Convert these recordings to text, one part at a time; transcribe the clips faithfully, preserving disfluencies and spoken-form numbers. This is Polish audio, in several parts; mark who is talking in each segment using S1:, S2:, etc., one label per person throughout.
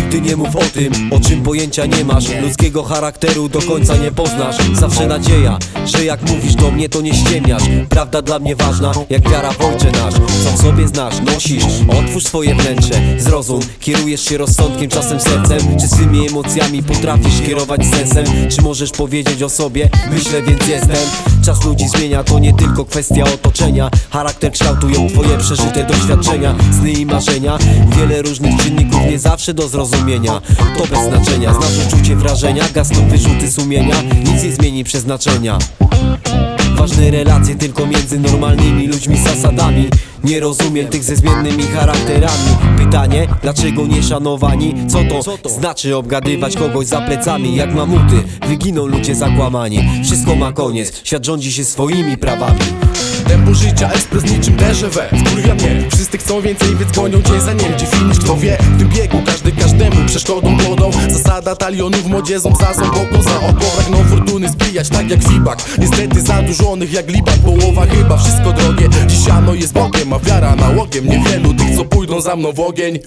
S1: Nigdy nie mów o tym, o czym pojęcia nie masz. Ludzkiego charakteru do końca nie poznasz. Zawsze nadzieja, że jak mówisz do mnie, to nie ściemniasz. Prawda dla mnie ważna, jak wiara w Ojcze nasz. Co w sobie znasz, nosisz, otwórz swoje wnętrze. Zrozum, kierujesz się rozsądkiem, czasem sercem. Czy swymi emocjami potrafisz kierować sensem? Czy możesz powiedzieć o sobie, myślę więc jestem. Czas ludzi zmienia, to nie tylko kwestia otoczenia. Charakter kształtują twoje przeżyte doświadczenia, sny i marzenia. Wiele różnych czynników, nie zawsze do zrozumienia. To bez znaczenia, znasz uczucie, wrażenia. Gasną wyrzuty sumienia, nic nie zmieni przeznaczenia. Ważne relacje tylko między normalnymi ludźmi z zasadami. Nie rozumiem tych ze zmiennymi charakterami. Pytanie, dlaczego nie szanowani? Co to znaczy obgadywać kogoś za plecami? Jak mamuty, wyginą ludzie zakłamani. Wszystko ma koniec, świat rządzi się swoimi prawami.
S2: Tempo życia, ekspres niczym déjà vu. Wkurwia mnie, wszyscy chcą więcej, więc gonią cię za nim. Gdzie finisz, kto wie, w tym biegu każdy każdemu przeszkodą głodą. Zasada talionów, młodzie ząb za ząb, oko za oko. Pragną fortuny zbijać tak jak feedback. Niestety zadłużonych jak Liban, połowa chyba. Wszystko drogie, dziś siano jest Bogiem, a wiara nałogiem. Niewielu tych, co pójdą za mną w ogień.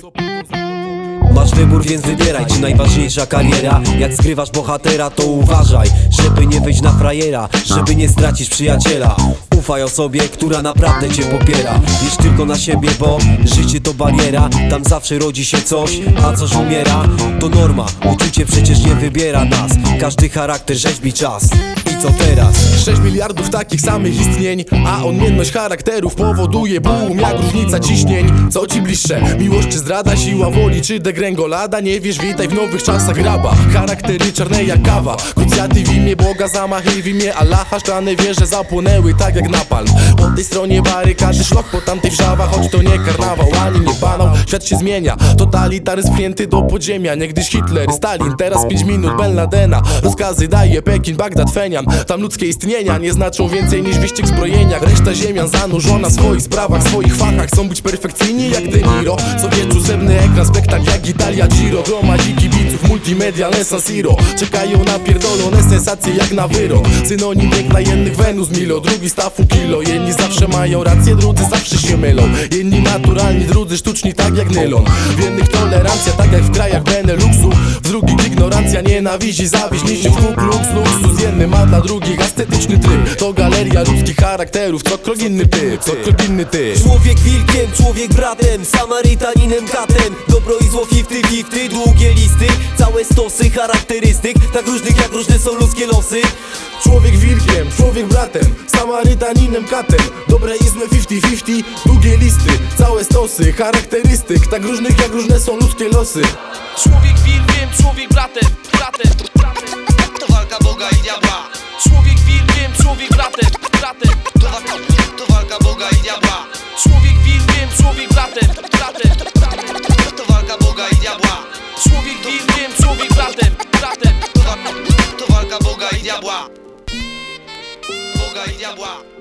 S1: Masz wybór, więc wybieraj, czy najważniejsza kariera. Jak zgrywasz bohatera, to uważaj, żeby nie wyjść na frajera, żeby nie stracić przyjaciela. Ufaj osobie, która naprawdę cię popiera. Licz tylko na siebie, bo życie to bariera. Tam zawsze rodzi się coś, a coś umiera. To norma, uczucie przecież nie wybiera nas. Każdy charakter rzeźbi czas. I co teraz?
S2: sześć miliardów takich samych istnień, a odmienność charakterów powoduje boom, jak różnica ciśnień. Co ci bliższe? Miłość czy zdrada? Siła woli czy degrengolada? Nie wiesz, witaj w nowych czasach raba. Charaktery czarne jak kawa. Krucjaty w imię Boga, zamachy w imię Allaha. Szklane wieże zapłonęły tak jak napalm. Po tej stronie barykady szlok, po tamtej wrzawa. Choć to nie karnawał, ani nie banał. Świat się zmienia, totalitaryzm wpięty do podziemia. Niegdyś Hitler, Stalin, teraz pięć minut Ben Ladena. Rozkazy daje Pekin, Bagdad, Fenian. Tam ludzkie istnienia nie znaczą więcej niż wyścig zbrojenia. Reszta ziemian zanurzona w swoich sprawach, w swoich fachach. Chcą być perfekcyjni jak De Niro. Co wieczór zebny ekran, spektakl jak Italia Giro. Gromadzi kibiców, multimedia, San Siro. Czekają na pierdolone sensacje jak na wyrok. Synonim piękna jednych Wenus Milo, drugi Stafu Kilo. Jedni zawsze mają rację, drudzy zawsze się mylą. Jedni naturalni, drudzy sztuczni tak jak nylon. W jednych tolerancja tak jak w krajach Beneluxu. W drugich ignorancja, nienawiść i zawiść. Niczym w Ku Klux luksus. Jednym a dla drugich estetyczny tryb. To galeria ludzkich charakterów, cokolwiek inny typ, cokolwiek inny typ.
S1: Człowiek wilkiem, człowiek bratem, Samarytaninem katem. Dobro i zło fifty fifty, długie listy. Całe stosy charakterystyk, tak różnych jak różne są ludzkie losy.
S2: Człowiek wilkiem, człowiek bratem, Samarytaninem katem. Dobre i złe fifty fifty, długie listy. Całe stosy charakterystyk, tak różnych jak różne są ludzkie losy.
S3: Człowiek wilkiem, człowiek bratem, bratem, bratem. To walka Boga i diabła. Człowiek wilkiem, człowiek bratem, bratem. To walka, to walka Boga i diabła. Człowiek wilkiem, człowiek bratem, bratem, bratem. To walka Boga i diabła. Człowiek wilkiem, człowiek bratem, bratem. To walka, to walka Boga i diabła. Boga i diabła.